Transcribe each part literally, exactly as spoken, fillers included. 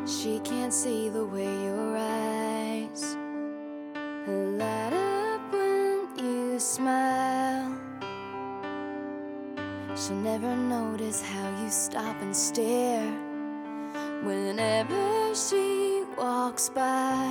She can't see the way your eyes light up when you smile. She'll never notice how you stop and stare whenever she walks by.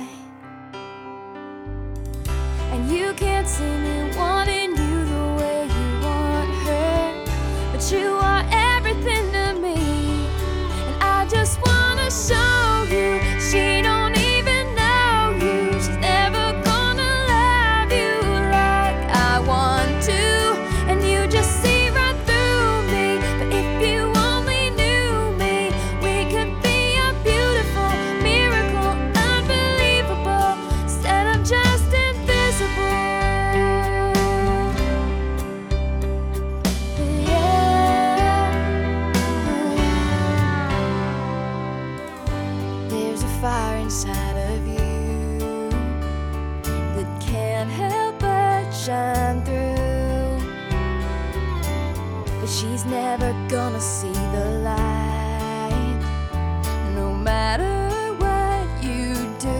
And you can't see me wanting you the way you want her, but you are everything to me, and I just wanna show you she don't even know you. She's never gonna love you like I want to, and you just see right through me. But if you only knew me, we could be a beautiful miracle, unbelievable, instead of just invisible. There's a fire inside of you that can't help but shine through, but she's never gonna see the light, no matter what you do.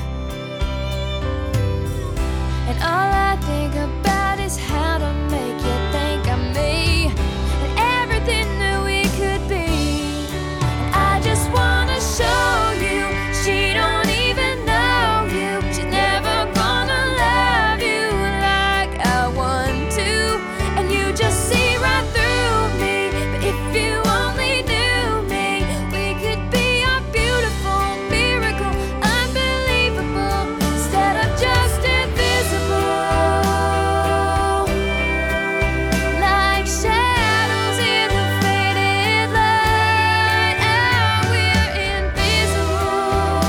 And all I think about is how to make you think of me and everything that we could be. And I just wanna show you she don't even know you. She's never gonna love you like I want to, and you just see right through me. But if you only knew me, we could be a beautiful miracle, unbelievable, instead of just invisible. Like shadows in the faded light, oh, we're invisible.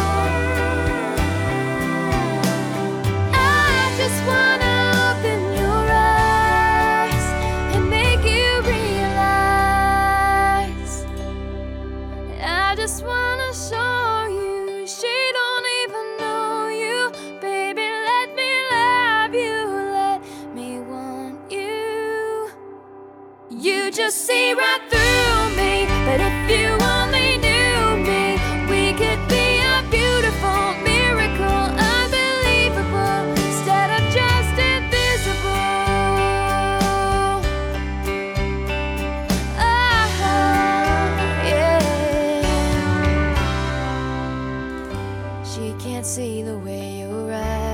I just wanna open your eyes and make you realize. I just wanna show you she don't even know you. Baby, let me love you, let me want you. You just see right through me. But if you only knew me, we could be a beautiful miracle, unbelievable, instead of just invisible. Oh, yeah. She can't see the way your eyes